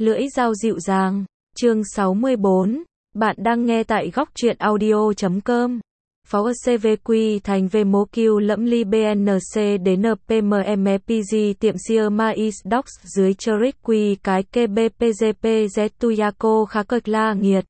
Lưỡi dao dịu dàng, chương 64, bạn đang nghe tại góc truyện audio.com. Pháo CVQ thành về mô kiêu lẫm ly BNC đến PMMPG tiệm siêu mais docs dưới Cheric quy cái KBPGP Zetuyako khá cực la nghiệt.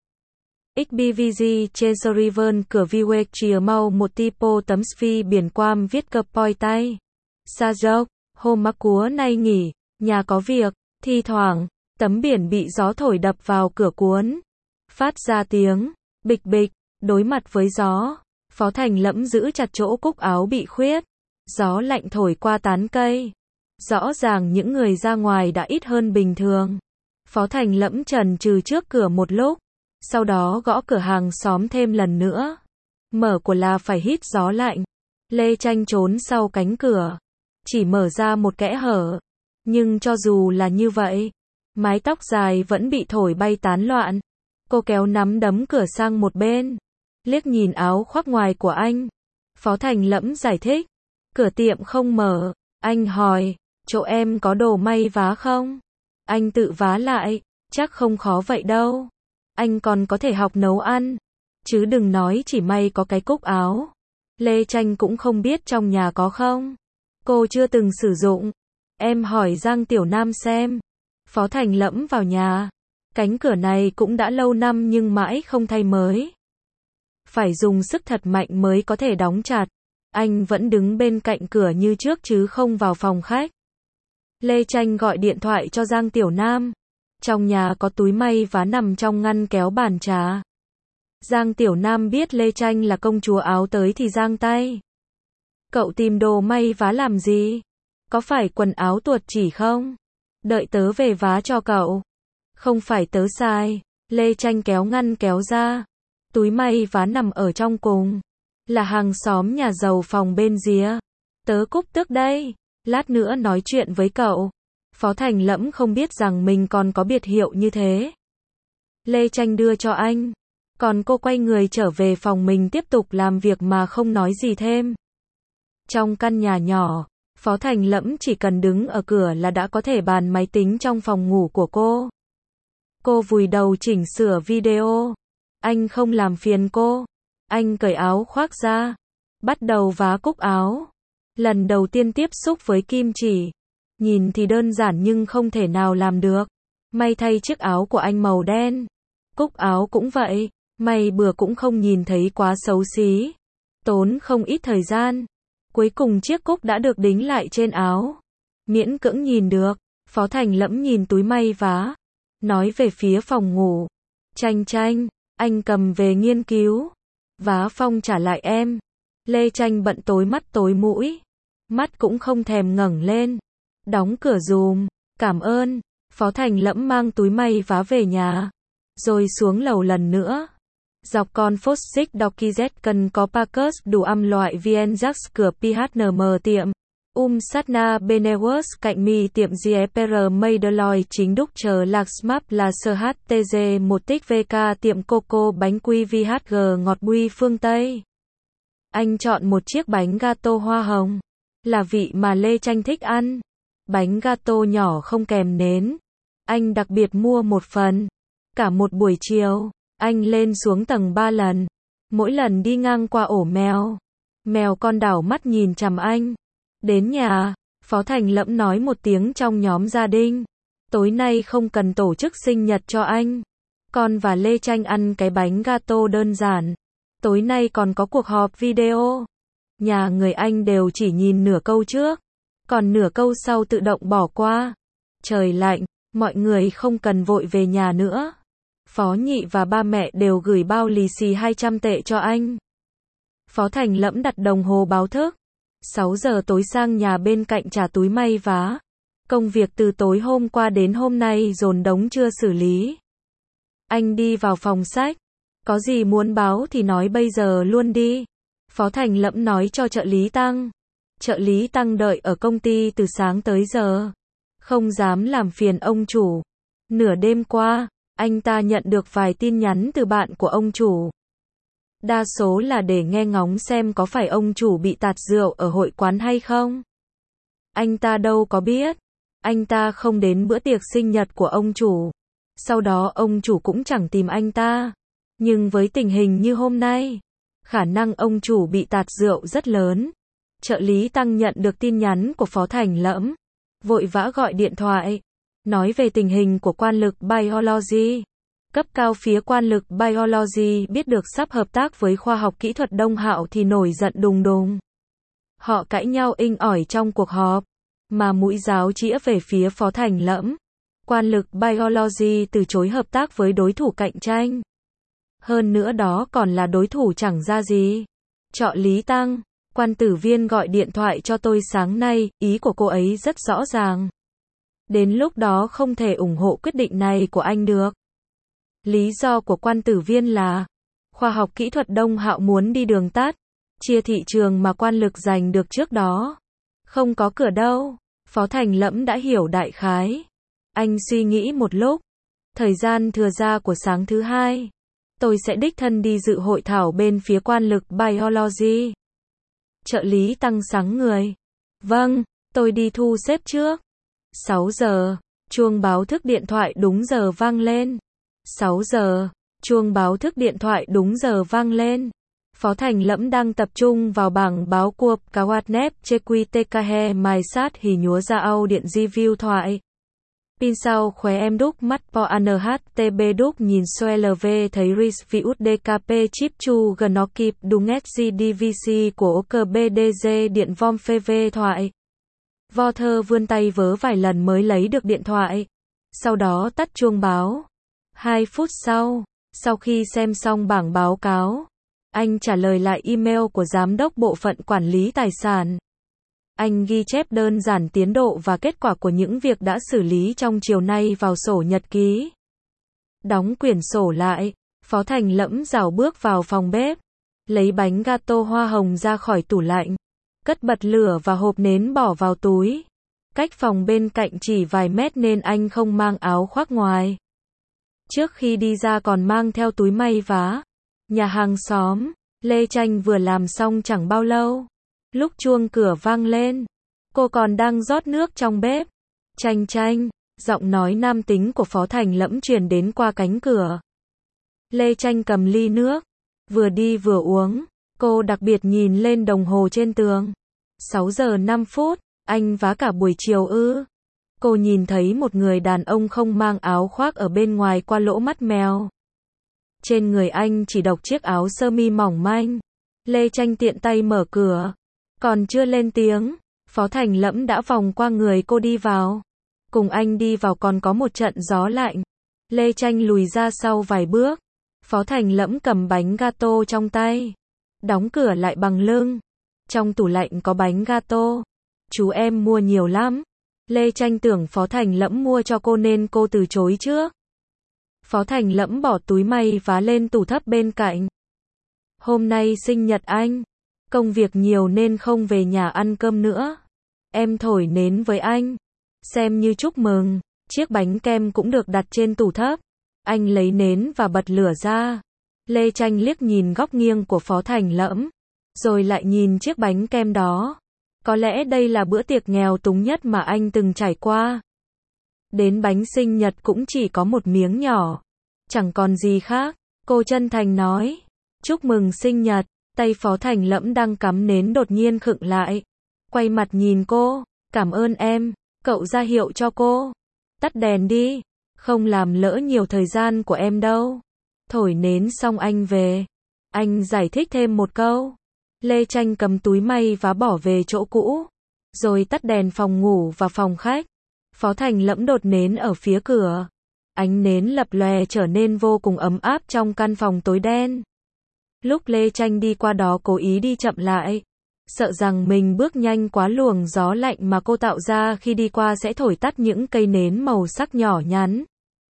XBVG trên Sriven cửa Viwek chìa mau một tipo tấm phi biển quam viết cờ poi tay. Sa dốc, hôm mắc cúa nay nghỉ, nhà có việc, thi thoảng, tấm biển bị gió thổi đập vào cửa cuốn. Phát ra tiếng, bịch bịch, đối mặt với gió. Phó Thành Lẫm giữ chặt chỗ cúc áo bị khuyết. Gió lạnh thổi qua tán cây. Rõ ràng những người ra ngoài đã ít hơn bình thường. Phó Thành Lẫm chần chừ trước cửa một lúc. Sau đó gõ cửa hàng xóm thêm lần nữa. Mở của là phải hít gió lạnh. Lê Tranh trốn sau cánh cửa. Chỉ mở ra một kẽ hở. Nhưng cho dù là như vậy, mái tóc dài vẫn bị thổi bay tán loạn. Cô kéo nắm đấm cửa sang một bên. Liếc nhìn áo khoác ngoài của anh. Phó Thành Lẫm giải thích. Cửa tiệm không mở. Anh hỏi, chỗ em có đồ may vá không? Anh tự vá lại. Chắc không khó vậy đâu. Anh còn có thể học nấu ăn. Chứ đừng nói chỉ may có cái cúc áo. Lê Tranh cũng không biết trong nhà có không. Cô chưa từng sử dụng. Em hỏi Giang Tiểu Nam xem. Phó Thành Lẫm vào nhà. Cánh cửa này cũng đã lâu năm nhưng mãi không thay mới. Phải dùng sức thật mạnh mới có thể đóng chặt. Anh vẫn đứng bên cạnh cửa như trước chứ không vào phòng khách. Lê Tranh gọi điện thoại cho Giang Tiểu Nam. Trong nhà có túi may vá nằm trong ngăn kéo bàn trà. Giang Tiểu Nam biết Lê Tranh là công chúa áo tới thì giang tay. Cậu tìm đồ may vá làm gì? Có phải quần áo tuột chỉ không? Đợi tớ về vá cho cậu. Không phải tớ sai. Lê Tranh kéo ngăn kéo ra. Túi may vá nằm ở trong cùng. Là hàng xóm nhà giàu phòng bên rìa. Tớ Cúc Tước đây. Lát nữa nói chuyện với cậu. Phó Thành Lẫm không biết rằng mình còn có biệt hiệu như thế. Lê Tranh đưa cho anh. Còn cô quay người trở về phòng mình tiếp tục làm việc mà không nói gì thêm. Trong căn nhà nhỏ, Phó Thành Lẫm chỉ cần đứng ở cửa là đã có thể bàn máy tính trong phòng ngủ của cô. Cô vùi đầu chỉnh sửa video. Anh không làm phiền cô. Anh cởi áo khoác ra. Bắt đầu vá cúc áo. Lần đầu tiên tiếp xúc với kim chỉ. Nhìn thì đơn giản nhưng không thể nào làm được. May thay chiếc áo của anh màu đen. Cúc áo cũng vậy. May bừa cũng không nhìn thấy quá xấu xí. Tốn không ít thời gian. Cuối cùng chiếc cúc đã được đính lại trên áo. Miễn cưỡng nhìn được. Phó Thành Lẫm nhìn túi may vá. Nói về phía phòng ngủ. Tranh Tranh, anh cầm về nghiên cứu. Vá phong trả lại em. Lê Tranh bận tối mắt tối mũi. Mắt cũng không thèm ngẩng lên. Đóng cửa dùm. Cảm ơn. Phó Thành Lẫm mang túi may vá về nhà. Rồi xuống lầu lần nữa. Dọc con Fossick Dokizet cần có Parkers đủ âm loại VNJax cửa PHNM tiệm. Satna Benewers cạnh mi tiệm GFR Maideloy chính đúc chờ lạc smap là SHTG 1 tích VK tiệm Coco bánh quy VHG ngọt bui phương Tây. Anh chọn một chiếc bánh gato hoa hồng. Là vị mà Lê Tranh thích ăn. Bánh gato nhỏ không kèm nến. Anh đặc biệt mua một phần. Cả một buổi chiều, anh lên xuống tầng 3 lần. Mỗi lần đi ngang qua ổ mèo. Mèo con đảo mắt nhìn chằm anh. Đến nhà, Phó Thành Lẫm nói một tiếng trong nhóm gia đình. Tối nay không cần tổ chức sinh nhật cho anh. Con và Lê Tranh ăn cái bánh gato đơn giản. Tối nay còn có cuộc họp video. Nhà người anh đều chỉ nhìn nửa câu trước. Còn nửa câu sau tự động bỏ qua. Trời lạnh, mọi người không cần vội về nhà nữa. Phó Nhị và ba mẹ đều gửi bao lì xì 200 tệ cho anh. Phó Thành Lẫm đặt đồng hồ báo thức. 6 giờ tối sang nhà bên cạnh trả túi may vá. Công việc từ tối hôm qua đến hôm nay dồn đống chưa xử lý. Anh đi vào phòng sách. Có gì muốn báo thì nói bây giờ luôn đi. Phó Thành Lẫm nói cho trợ lý Tăng. Trợ lý Tăng đợi ở công ty từ sáng tới giờ. Không dám làm phiền ông chủ. Nửa đêm qua, anh ta nhận được vài tin nhắn từ bạn của ông chủ. Đa số là để nghe ngóng xem có phải ông chủ bị tạt rượu ở hội quán hay không. Anh ta đâu có biết. Anh ta không đến bữa tiệc sinh nhật của ông chủ. Sau đó ông chủ cũng chẳng tìm anh ta. Nhưng với tình hình như hôm nay, khả năng ông chủ bị tạt rượu rất lớn. Trợ lý Tăng nhận được tin nhắn của Phó Thành Lẫm, vội vã gọi điện thoại, nói về tình hình của quan lực Biology. Cấp cao phía quan lực Biology biết được sắp hợp tác với khoa học kỹ thuật Đông Hạo thì nổi giận đùng đùng. Họ cãi nhau inh ỏi trong cuộc họp, mà mũi giáo chĩa về phía Phó Thành Lẫm. Quan lực Biology từ chối hợp tác với đối thủ cạnh tranh. Hơn nữa đó còn là đối thủ chẳng ra gì. Trợ lý Tăng, quan tử viên gọi điện thoại cho tôi sáng nay, ý của cô ấy rất rõ ràng. Đến lúc đó không thể ủng hộ quyết định này của anh được. Lý do của quan tử viên là, khoa học kỹ thuật Đông Hạo muốn đi đường tắt, chia thị trường mà quan lực giành được trước đó. Không có cửa đâu. Phó Thành Lẫm đã hiểu đại khái. Anh suy nghĩ một lúc. Thời gian thừa ra của sáng thứ hai, tôi sẽ đích thân đi dự hội thảo bên phía quan lực Biology. Trợ lý Tăng sáng người. Vâng, tôi đi thu xếp trước. 6 giờ, chuông báo thức điện thoại đúng giờ vang lên. 6 giờ, chuông báo thức điện thoại đúng giờ vang lên. Phó Thành Lẫm đang tập trung vào bảng báo cuộc Kawatnep CQTKhe Mai Sát Hì Nhúa Ra Au Điện Review thoại. Pin sau khóe em đúc mắt po anhtb đúc nhìn xoe lv thấy ris viút dkp chip chu gần nó kịp đúng sgdvc của okbdg điện vom phv thoại. Vo thơ vươn tay vớ vài lần mới lấy được điện thoại. Sau đó tắt chuông báo. 2 phút sau khi xem xong bảng báo cáo, anh trả lời lại email của Giám đốc Bộ phận Quản lý Tài sản. Anh ghi chép đơn giản tiến độ và kết quả của những việc đã xử lý trong chiều nay vào sổ nhật ký. Đóng quyển sổ lại, Phó Thành Lẫm rảo bước vào phòng bếp, lấy bánh gato hoa hồng ra khỏi tủ lạnh, cất bật lửa và hộp nến bỏ vào túi. Cách phòng bên cạnh chỉ vài mét nên anh không mang áo khoác ngoài. Trước khi đi ra còn mang theo túi may vá. Nhà hàng xóm, Lê Tranh vừa làm xong chẳng bao lâu. Lúc chuông cửa vang lên, cô còn đang rót nước trong bếp. Tranh Tranh, giọng nói nam tính của Phó Thành Lẫm truyền đến qua cánh cửa. Lê Tranh cầm ly nước, vừa đi vừa uống. Cô đặc biệt nhìn lên đồng hồ trên tường. 6 giờ 5 phút, anh vá cả buổi chiều ư? Cô nhìn thấy một người đàn ông không mang áo khoác ở bên ngoài qua lỗ mắt mèo. Trên người anh chỉ độc chiếc áo sơ mi mỏng manh. Lê Tranh tiện tay mở cửa. Còn chưa lên tiếng, Phó Thành Lẫm đã vòng qua người cô đi vào. Cùng anh đi vào còn có một trận gió lạnh. Lê Tranh lùi ra sau vài bước. Phó Thành Lẫm cầm bánh gato trong tay, đóng cửa lại bằng lưng. Trong tủ lạnh có bánh gato. Chú em mua nhiều lắm. Lê Tranh tưởng Phó Thành Lẫm mua cho cô nên cô từ chối trước. Phó Thành Lẫm bỏ túi may vá lên tủ thấp bên cạnh. Hôm nay sinh nhật anh. Công việc nhiều nên không về nhà ăn cơm nữa. Em thổi nến với anh. Xem như chúc mừng. Chiếc bánh kem cũng được đặt trên tủ thấp. Anh lấy nến và bật lửa ra. Lê Tranh liếc nhìn góc nghiêng của Phó Thành Lẫm, rồi lại nhìn chiếc bánh kem đó. Có lẽ đây là bữa tiệc nghèo túng nhất mà anh từng trải qua. Đến bánh sinh nhật cũng chỉ có một miếng nhỏ. Chẳng còn gì khác. Cô chân thành nói. Chúc mừng sinh nhật. Tay Phó Thành Lẫm đang cắm nến đột nhiên khựng lại. Quay mặt nhìn cô. Cảm ơn em. Cậu ra hiệu cho cô. Tắt đèn đi. Không làm lỡ nhiều thời gian của em đâu. Thổi nến xong anh về. Anh giải thích thêm một câu. Lê Tranh cầm túi may và bỏ về chỗ cũ. Rồi tắt đèn phòng ngủ và phòng khách. Phó Thành Lẫm đột nến ở phía cửa. Ánh nến lập lòe trở nên vô cùng ấm áp trong căn phòng tối đen. Lúc Lê Tranh đi qua đó cố ý đi chậm lại. Sợ rằng mình bước nhanh quá luồng gió lạnh mà cô tạo ra khi đi qua sẽ thổi tắt những cây nến màu sắc nhỏ nhắn.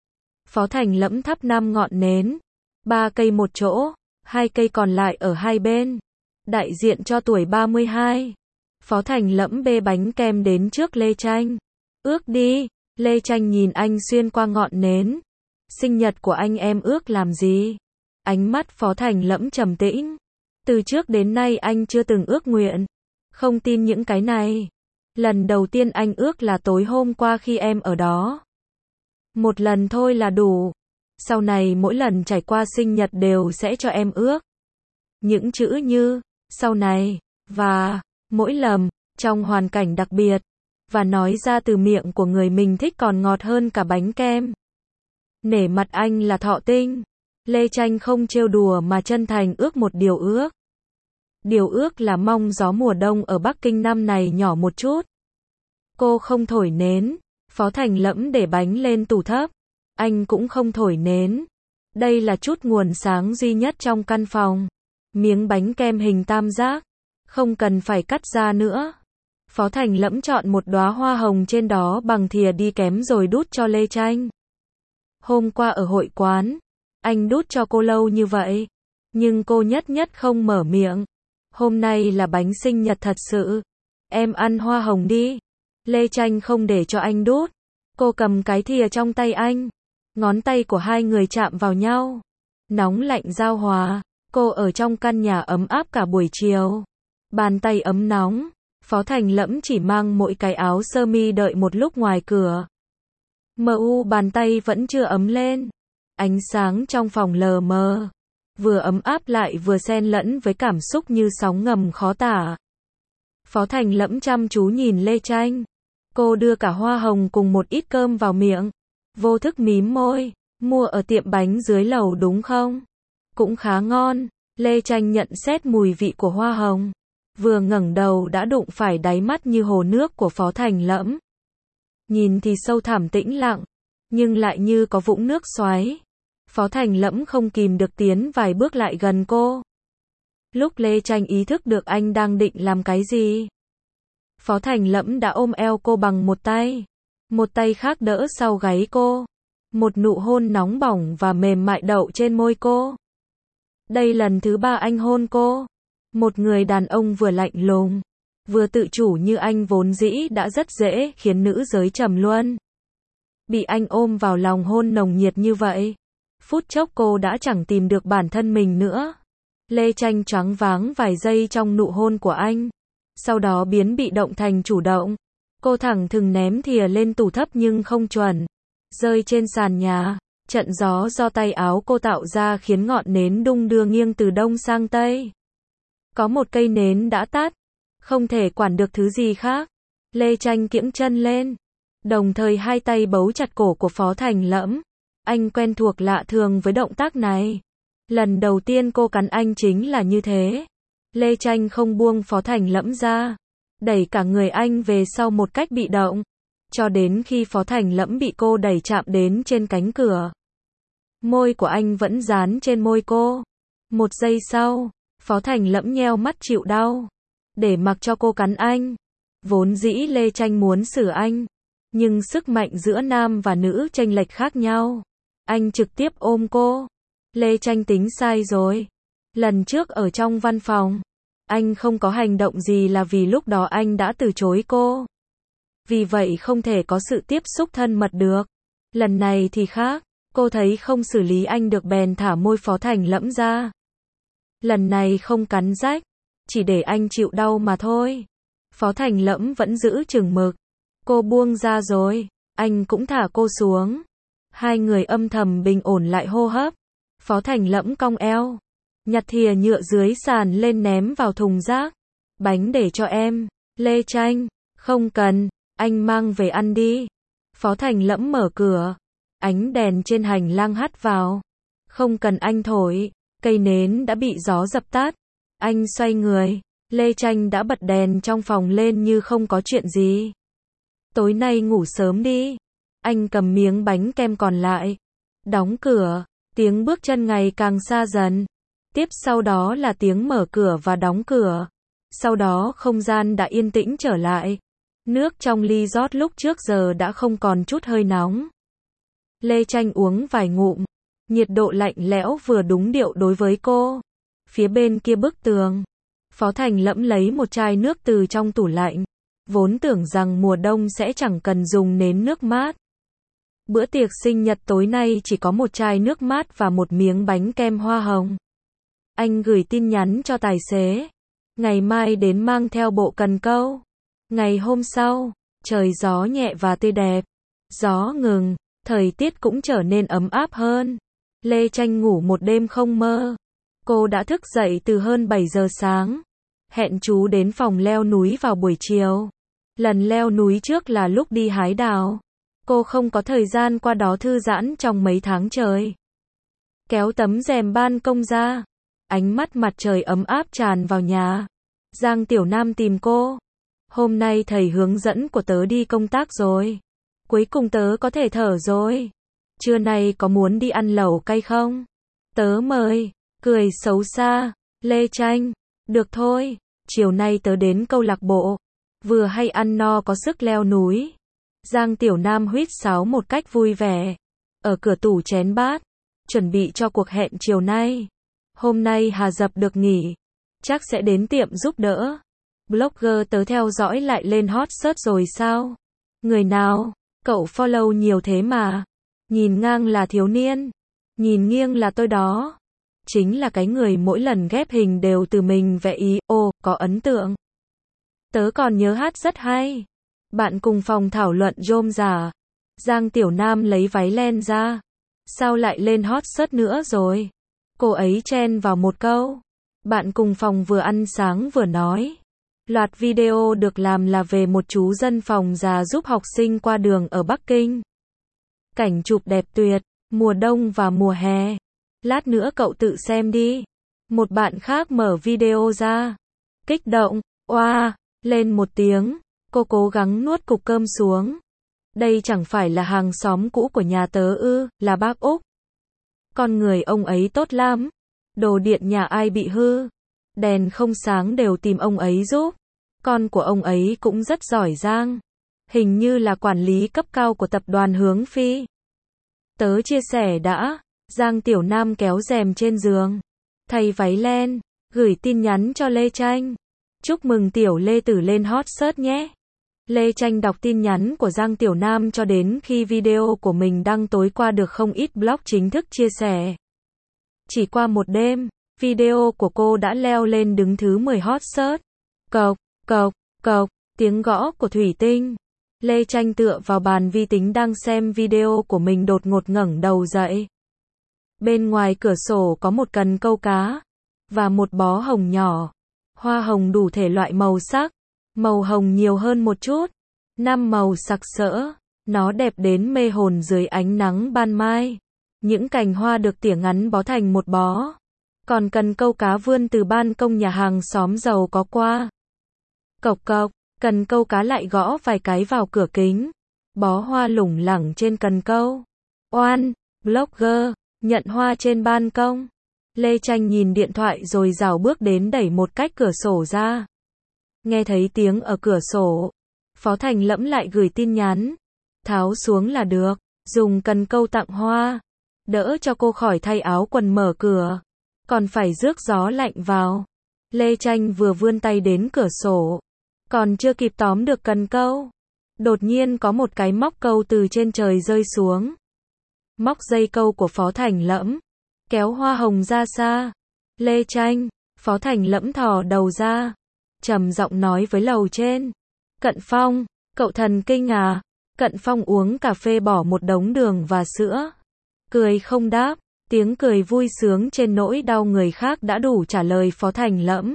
Phó Thành Lẫm thắp 5 ngọn nến. 3 cây một chỗ, 2 cây còn lại ở hai bên. Đại diện cho tuổi 32. Phó Thành Lẫm bê bánh kem đến trước Lê Tranh. Ước đi. Lê Tranh nhìn anh xuyên qua ngọn nến. Sinh nhật của anh em ước làm gì? Ánh mắt Phó Thành Lẫm trầm tĩnh. Từ trước đến nay anh chưa từng ước nguyện. Không tin những cái này. Lần đầu tiên anh ước là tối hôm qua khi em ở đó. Một lần thôi là đủ. Sau này mỗi lần trải qua sinh nhật đều sẽ cho em ước. Những chữ như, sau này, và, mỗi lần, trong hoàn cảnh đặc biệt, và nói ra từ miệng của người mình thích còn ngọt hơn cả bánh kem. Nể mặt anh là thọ tinh. Lê Tranh không trêu đùa mà chân thành ước một điều ước. Điều ước là mong gió mùa đông ở Bắc Kinh năm này nhỏ một chút. Cô không thổi nến. Phó Thành Lẫm để bánh lên tủ thấp. Anh cũng không thổi nến. Đây là chút nguồn sáng duy nhất trong căn phòng. Miếng bánh kem hình tam giác. Không cần phải cắt ra nữa. Phó Thành Lẫm chọn một đóa hoa hồng trên đó bằng thìa đi kém rồi đút cho Lê Tranh. Hôm qua ở hội quán, anh đút cho cô lâu như vậy, nhưng cô nhất nhất không mở miệng. Hôm nay là bánh sinh nhật thật sự. Em ăn hoa hồng đi. Lê Tranh không để cho anh đút. Cô cầm cái thìa trong tay anh. Ngón tay của hai người chạm vào nhau. Nóng lạnh giao hòa. Cô ở trong căn nhà ấm áp cả buổi chiều. Bàn tay ấm nóng. Phó Thành Lẫm chỉ mang mỗi cái áo sơ mi đợi một lúc ngoài cửa. Bàn tay vẫn chưa ấm lên. Ánh sáng trong phòng lờ mờ. Vừa ấm áp lại vừa xen lẫn với cảm xúc như sóng ngầm khó tả. Phó Thành Lẫm chăm chú nhìn Lê Tranh. Cô đưa cả hoa hồng cùng một ít cơm vào miệng. Vô thức mím môi. Mua ở tiệm bánh dưới lầu đúng không? Cũng khá ngon. Lê Tranh nhận xét mùi vị của hoa hồng. Vừa ngẩng đầu đã đụng phải đáy mắt như hồ nước của Phó Thành Lẫm. Nhìn thì sâu thẳm tĩnh lặng, nhưng lại như có vũng nước xoáy. Phó Thành Lẫm không kìm được tiến vài bước lại gần cô. Lúc Lê Tranh ý thức được anh đang định làm cái gì, Phó Thành Lẫm đã ôm eo cô bằng một tay khác đỡ sau gáy cô. Một nụ hôn nóng bỏng và mềm mại đậu trên môi cô. Đây lần thứ 3 anh hôn cô. Một người đàn ông vừa lạnh lùng, vừa tự chủ như anh vốn dĩ đã rất dễ khiến nữ giới trầm luân. Bị anh ôm vào lòng hôn nồng nhiệt như vậy, phút chốc cô đã chẳng tìm được bản thân mình nữa. Lê Tranh choáng váng vài giây trong nụ hôn của anh, sau đó biến bị động thành chủ động. Cô thẳng thừng ném thìa lên tủ thấp nhưng không chuẩn, rơi trên sàn nhà. Trận gió do tay áo cô tạo ra khiến ngọn nến đung đưa nghiêng từ đông sang tây. Có một cây nến đã tắt, không thể quản được thứ gì khác. Lê Tranh kiễng chân lên, đồng thời hai tay bấu chặt cổ của Phó Thành Lẫm. Anh quen thuộc lạ thường với động tác này. Lần đầu tiên cô cắn anh chính là như thế. Lê Tranh không buông Phó Thành Lẫm ra, đẩy cả người anh về sau một cách bị động, cho đến khi Phó Thành Lẫm bị cô đẩy chạm đến trên cánh cửa. Môi của anh vẫn dán trên môi cô. Một giây sau, Phó Thành Lẫm nheo mắt chịu đau, để mặc cho cô cắn anh. Vốn dĩ Lê Tranh muốn xử anh, nhưng sức mạnh giữa nam và nữ chênh lệch khác nhau. Anh trực tiếp ôm cô. Lê Tranh tính sai rồi. Lần trước ở trong văn phòng, anh không có hành động gì là vì lúc đó anh đã từ chối cô. Vì vậy không thể có sự tiếp xúc thân mật được. Lần này thì khác, cô thấy không xử lý anh được bèn thả môi Phó Thành Lẫm ra. Lần này không cắn rách, chỉ để anh chịu đau mà thôi. Phó Thành Lẫm vẫn giữ chừng mực. Cô buông ra rồi, anh cũng thả cô xuống. Hai người âm thầm bình ổn lại hô hấp. Phó Thành Lẫm cong eo, nhặt thìa nhựa dưới sàn lên ném vào thùng rác. Bánh để cho em. Lê Tranh, không cần, anh mang về ăn đi. Phó Thành Lẫm mở cửa. Ánh đèn trên hành lang hắt vào. Không cần anh thổi, cây nến đã bị gió dập tắt. Anh xoay người, Lê Tranh đã bật đèn trong phòng lên như không có chuyện gì. Tối nay ngủ sớm đi. Anh cầm miếng bánh kem còn lại. Đóng cửa, tiếng bước chân ngày càng xa dần. Tiếp sau đó là tiếng mở cửa và đóng cửa. Sau đó không gian đã yên tĩnh trở lại. Nước trong ly rót lúc trước giờ đã không còn chút hơi nóng. Lê Tranh uống vài ngụm. Nhiệt độ lạnh lẽo vừa đúng điệu đối với cô. Phía bên kia bức tường, Phó Thành Lẫm lấy một chai nước từ trong tủ lạnh. Vốn tưởng rằng mùa đông sẽ chẳng cần dùng nến nước mát. Bữa tiệc sinh nhật tối nay chỉ có một chai nước mát và một miếng bánh kem hoa hồng. Anh gửi tin nhắn cho tài xế. Ngày mai đến mang theo bộ cần câu. Ngày hôm sau, trời gió nhẹ và tươi đẹp. Gió ngừng, Thời tiết cũng trở nên ấm áp hơn. Lê Tranh ngủ một đêm không mơ. Cô đã thức dậy từ hơn 7 giờ sáng. Hẹn chú đến phòng leo núi vào buổi chiều. Lần leo núi trước là lúc đi hái đào. Cô không có thời gian qua đó thư giãn trong mấy tháng trời. Kéo tấm rèm ban công ra. Ánh mắt mặt trời ấm áp tràn vào nhà. Giang Tiểu Nam tìm cô. Hôm nay thầy hướng dẫn của tớ đi công tác rồi. Cuối cùng tớ có thể thở rồi. Trưa nay có muốn đi ăn lẩu cay không? Tớ mời. Cười xấu xa. Lê Tranh. Được thôi. Chiều nay tớ đến câu lạc bộ. Vừa hay ăn no có sức leo núi. Giang Tiểu Nam huýt sáo một cách vui vẻ. Ở cửa tủ chén bát. Chuẩn bị cho cuộc hẹn chiều nay. Hôm nay Hà Dập được nghỉ. Chắc sẽ đến tiệm giúp đỡ. Blogger tớ theo dõi lại lên hot search rồi sao? Người nào? Cậu follow nhiều thế mà. Nhìn ngang là thiếu niên. Nhìn nghiêng là tôi đó. Chính là cái người mỗi lần ghép hình đều từ mình vẽ ý. Ồ, có ấn tượng. Tớ còn nhớ hát rất hay. Bạn cùng phòng thảo luận rôm rả. Giang Tiểu Nam lấy váy len ra. Sao lại lên hot search nữa rồi? Cô ấy chen vào một câu. Bạn cùng phòng vừa ăn sáng vừa nói. Loạt video được làm là về một chú dân phòng già giúp học sinh qua đường ở Bắc Kinh. Cảnh chụp đẹp tuyệt, mùa đông và mùa hè. Lát nữa cậu tự xem đi. Một bạn khác mở video ra. Kích động, oa, lên một tiếng. Cô cố gắng nuốt cục cơm xuống. Đây chẳng phải là hàng xóm cũ của nhà tớ ư, là bác Úc. Con người ông ấy tốt lắm. Đồ điện nhà ai bị hư, đèn không sáng đều tìm ông ấy giúp. Con của ông ấy cũng rất giỏi giang. Hình như là quản lý cấp cao của tập đoàn Hướng Phi. Tớ chia sẻ đã. Giang Tiểu Nam kéo rèm trên giường. Thay váy len. Gửi tin nhắn cho Lê Tranh. Chúc mừng Tiểu Lê Tử lên hot search nhé. Lê Tranh đọc tin nhắn của Giang Tiểu Nam cho đến khi video của mình đăng tối qua được không ít blog chính thức chia sẻ. Chỉ qua một đêm, video của cô đã leo lên đứng thứ 10 hot search. Cộc, cộc, cộc, tiếng gõ của thủy tinh. Lê Tranh tựa vào bàn vi tính đang xem video của mình đột ngột ngẩng đầu dậy. Bên ngoài cửa sổ có một cần câu cá và một bó hồng nhỏ. Hoa hồng đủ thể loại màu sắc. Màu hồng nhiều hơn một chút. 5 màu sặc sỡ. Nó đẹp đến mê hồn dưới ánh nắng ban mai. Những cành hoa được tỉa ngắn bó thành một bó. Còn cần câu cá vươn từ ban công nhà hàng xóm giàu có qua. Cộc cộc, cần câu cá lại gõ vài cái vào cửa kính. Bó hoa lủng lẳng trên cần câu. Oan, blogger, nhận hoa trên ban công. Lê Tranh nhìn điện thoại rồi rảo bước đến đẩy một cách cửa sổ ra. Nghe thấy tiếng ở cửa sổ. Phó Thành Lẫm lại gửi tin nhắn. Tháo xuống là được. Dùng cần câu tặng hoa. Đỡ cho cô khỏi thay áo quần mở cửa. Còn phải rước gió lạnh vào. Lê Tranh vừa vươn tay đến cửa sổ. Còn chưa kịp tóm được cần câu. Đột nhiên có một cái móc câu từ trên trời rơi xuống. Móc dây câu của Phó Thành Lẫm. Kéo hoa hồng ra xa. Lê Tranh. Phó Thành Lẫm thò đầu ra. Trầm giọng nói với lầu trên. Cận Phong, cậu thần kinh à? Cận Phong uống cà phê bỏ một đống đường và sữa. Cười không đáp. Tiếng cười vui sướng trên nỗi đau người khác đã đủ trả lời Phó Thành Lẫm.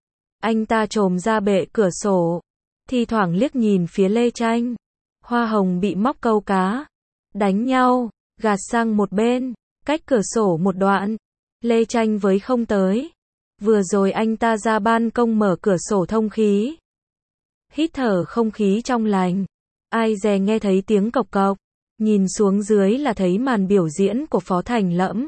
Anh ta chồm ra bệ cửa sổ. Thi thoảng liếc nhìn phía Lê Tranh. Hoa hồng bị móc câu cá. Đánh nhau. Gạt sang một bên. Cách cửa sổ một đoạn. Lê Tranh với không tới. Vừa rồi anh ta ra ban công mở cửa sổ thông khí. Hít thở không khí trong lành. Ai dè nghe thấy tiếng cộc cộc. Nhìn xuống dưới là thấy màn biểu diễn của Phó Thành Lẫm.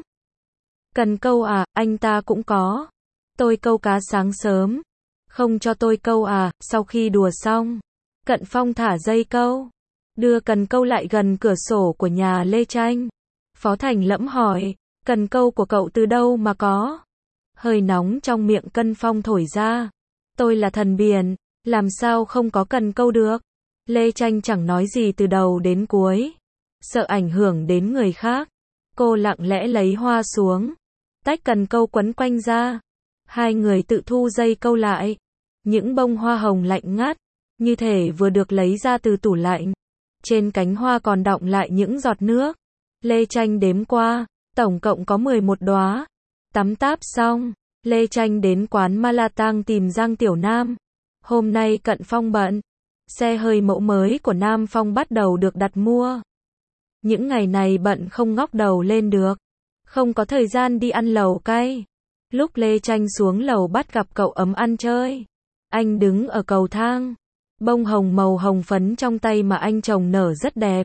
Cần câu à, anh ta cũng có. Tôi câu cá sáng sớm. Không cho tôi câu à, sau khi đùa xong. Cận Phong thả dây câu. Đưa cần câu lại gần cửa sổ của nhà Lê Tranh. Phó Thành Lẫm hỏi, cần câu của cậu từ đâu mà có? Hơi nóng trong miệng Cận Phong thổi ra. Tôi là thần biển, làm sao không có cần câu được? Lê Tranh chẳng nói gì từ đầu đến cuối. Sợ ảnh hưởng đến người khác. Cô lặng lẽ lấy hoa xuống. Tách cần câu quấn quanh ra. Hai người tự thu dây câu lại. Những bông hoa hồng lạnh ngắt. Như thể vừa được lấy ra từ tủ lạnh. Trên cánh hoa còn đọng lại những giọt nước. Lê Tranh đếm qua, tổng cộng có 11 đóa. Tắm táp xong, Lê Tranh đến quán Malatang tìm Giang Tiểu Nam. Hôm nay Cận Phong bận. Xe hơi mẫu mới của Nam Phong bắt đầu được đặt mua. Những ngày này bận không ngóc đầu lên được. Không có thời gian đi ăn lẩu cay. Lúc Lê Tranh xuống lầu bắt gặp cậu Ấm ăn chơi. Anh đứng ở cầu thang. Bông hồng màu hồng phấn trong tay mà anh trồng nở rất đẹp.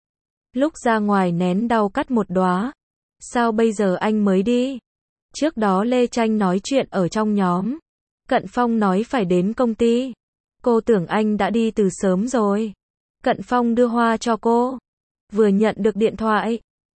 Lúc ra ngoài nén đau cắt một đóa. Sao bây giờ anh mới đi? Trước đó Lê Tranh nói chuyện ở trong nhóm. Cận Phong nói phải đến công ty. Cô tưởng anh đã đi từ sớm rồi. Cận Phong đưa hoa cho cô. Vừa nhận được điện thoại.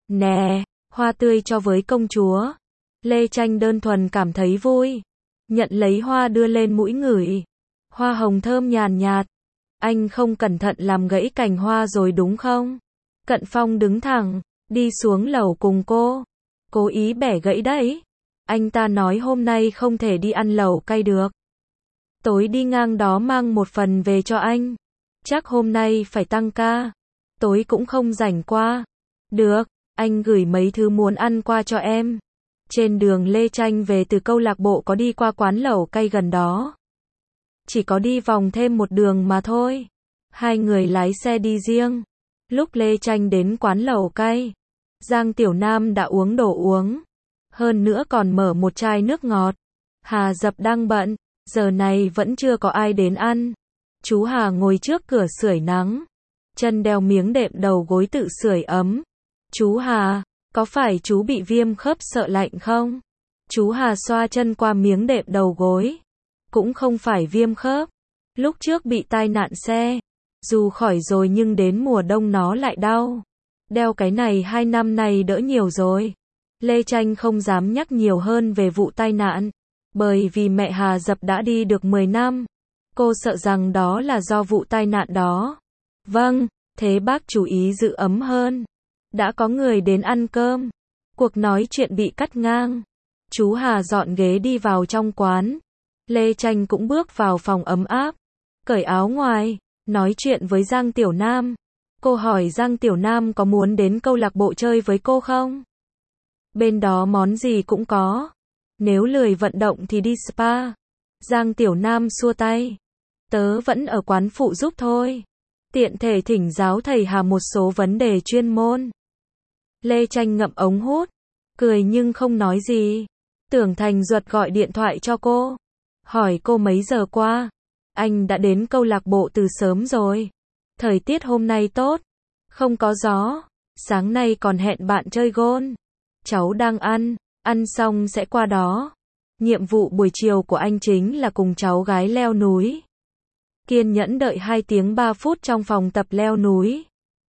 Nè, hoa tươi cho với công chúa. Lê Tranh đơn thuần cảm thấy vui. Nhận lấy hoa đưa lên mũi ngửi. Hoa hồng thơm nhàn nhạt. Anh không cẩn thận làm gãy cành hoa rồi đúng không? Cận Phong đứng thẳng, đi xuống lầu cùng cô. Cố ý bẻ gãy đấy. Anh ta nói hôm nay không thể đi ăn lẩu cay được. Tối đi ngang đó mang một phần về cho anh. Chắc hôm nay phải tăng ca. Tối cũng không rảnh qua. Được, anh gửi mấy thứ muốn ăn qua cho em. Trên đường Lê Tranh về từ câu lạc bộ có đi qua quán lẩu cay gần đó. Chỉ có đi vòng thêm một đường mà thôi. Hai người lái xe đi riêng. Lúc Lê Tranh đến quán lẩu cay, Giang Tiểu Nam đã uống đồ uống. Hơn nữa còn mở một chai nước ngọt. Hà Dập đang bận, giờ này vẫn chưa có ai đến ăn. Chú Hà ngồi trước cửa sưởi nắng. Chân đeo miếng đệm đầu gối tự sưởi ấm. Chú Hà, có phải chú bị viêm khớp sợ lạnh không? Chú Hà xoa chân qua miếng đệm đầu gối. Cũng không phải viêm khớp. Lúc trước bị tai nạn xe. Dù khỏi rồi nhưng đến mùa đông nó lại đau. Đeo cái này 2 năm nay đỡ nhiều rồi. Lê Tranh không dám nhắc nhiều hơn về vụ tai nạn. Bởi vì mẹ Hà Dập đã đi được 10 năm. Cô sợ rằng đó là do vụ tai nạn đó. Vâng, thế bác chú ý giữ ấm hơn. Đã có người đến ăn cơm. Cuộc nói chuyện bị cắt ngang. Chú Hà dọn ghế đi vào trong quán. Lê Tranh cũng bước vào phòng ấm áp. Cởi áo ngoài, nói chuyện với Giang Tiểu Nam. Cô hỏi Giang Tiểu Nam có muốn đến câu lạc bộ chơi với cô không? Bên đó món gì cũng có. Nếu lười vận động thì đi spa. Giang Tiểu Nam xua tay. Tớ vẫn ở quán phụ giúp thôi. Tiện thể thỉnh giáo thầy Hà một số vấn đề chuyên môn. Lê Tranh ngậm ống hút. Cười nhưng không nói gì. Tưởng Thành Duật gọi điện thoại cho cô. Hỏi cô mấy giờ qua. Anh đã đến câu lạc bộ từ sớm rồi. Thời tiết hôm nay tốt. Không có gió. Sáng nay còn hẹn bạn chơi gôn. Cháu đang ăn xong sẽ qua đó. Nhiệm vụ buổi chiều của anh chính là cùng cháu gái leo núi. Kiên nhẫn đợi 2 tiếng 3 phút trong phòng tập leo núi.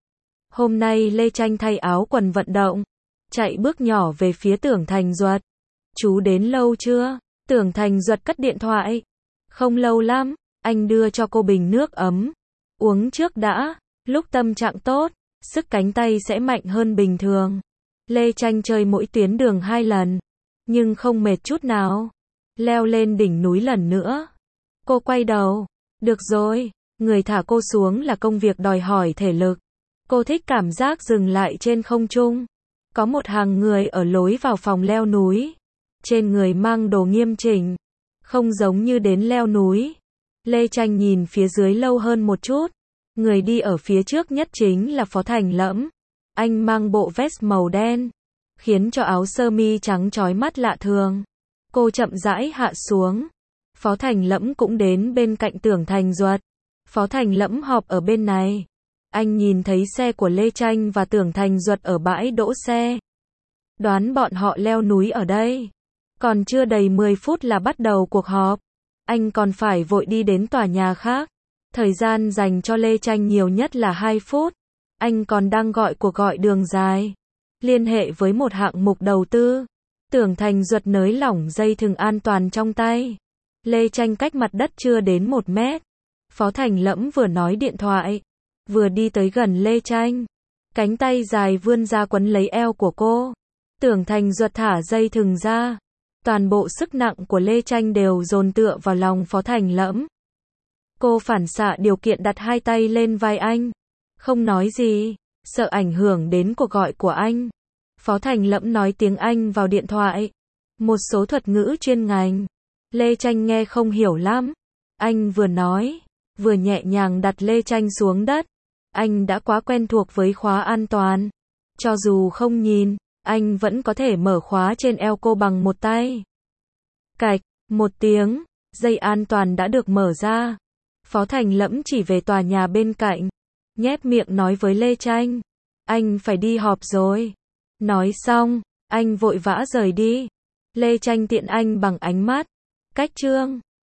Hôm nay Lê Tranh thay áo quần vận động. Chạy bước nhỏ về phía Tưởng Thành Duật. Chú đến lâu chưa? Tưởng Thành Duật cất điện thoại. Không lâu lắm, anh đưa cho cô bình nước ấm. Uống trước đã, lúc tâm trạng tốt, sức cánh tay sẽ mạnh hơn bình thường. Lê Tranh chơi mỗi tuyến đường 2 lần, nhưng không mệt chút nào. Leo lên đỉnh núi lần nữa. Cô quay đầu. Được rồi, người thả cô xuống là công việc đòi hỏi thể lực. Cô thích cảm giác dừng lại trên không trung. Có một hàng người ở lối vào phòng leo núi. Trên người mang đồ nghiêm chỉnh. Không giống như đến leo núi. Lê Tranh nhìn phía dưới lâu hơn một chút. Người đi ở phía trước nhất chính là Phó Thành Lẫm. Anh mang bộ vest màu đen, khiến cho áo sơ mi trắng chói mắt lạ thường. Cô chậm rãi hạ xuống. Phó Thành Lẫm cũng đến bên cạnh Tưởng Thành Duật. Phó Thành Lẫm họp ở bên này. Anh nhìn thấy xe của Lê Tranh và Tưởng Thành Duật ở bãi đỗ xe. Đoán bọn họ leo núi ở đây. Còn chưa đầy 10 phút là bắt đầu cuộc họp. Anh còn phải vội đi đến tòa nhà khác. Thời gian dành cho Lê Tranh nhiều nhất là 2 phút. Anh còn đang gọi cuộc gọi đường dài. Liên hệ với một hạng mục đầu tư. Tưởng Thành Duật nới lỏng dây thừng an toàn trong tay. Lê Tranh cách mặt đất chưa đến 1 mét. Phó Thành Lẫm vừa nói điện thoại, vừa đi tới gần Lê Tranh. Cánh tay dài vươn ra quấn lấy eo của cô. Tưởng Thành Duật thả dây thừng ra. Toàn bộ sức nặng của Lê Tranh đều dồn tựa vào lòng Phó Thành Lẫm. Cô phản xạ điều kiện đặt 2 tay lên vai anh. Không nói gì, sợ ảnh hưởng đến cuộc gọi của anh. Phó Thành Lẫm nói tiếng Anh vào điện thoại. Một số thuật ngữ chuyên ngành. Lê Tranh nghe không hiểu lắm. Anh vừa nói, vừa nhẹ nhàng đặt Lê Tranh xuống đất. Anh đã quá quen thuộc với khóa an toàn. Cho dù không nhìn, anh vẫn có thể mở khóa trên eo cô bằng một tay. Cạch, một tiếng, dây an toàn đã được mở ra. Phó Thành Lẫm chỉ về tòa nhà bên cạnh, nhếch miệng nói với Lê Tranh. Anh phải đi họp rồi. Nói xong, anh vội vã rời đi. Lê Tranh tiện anh bằng ánh mắt. Cách chương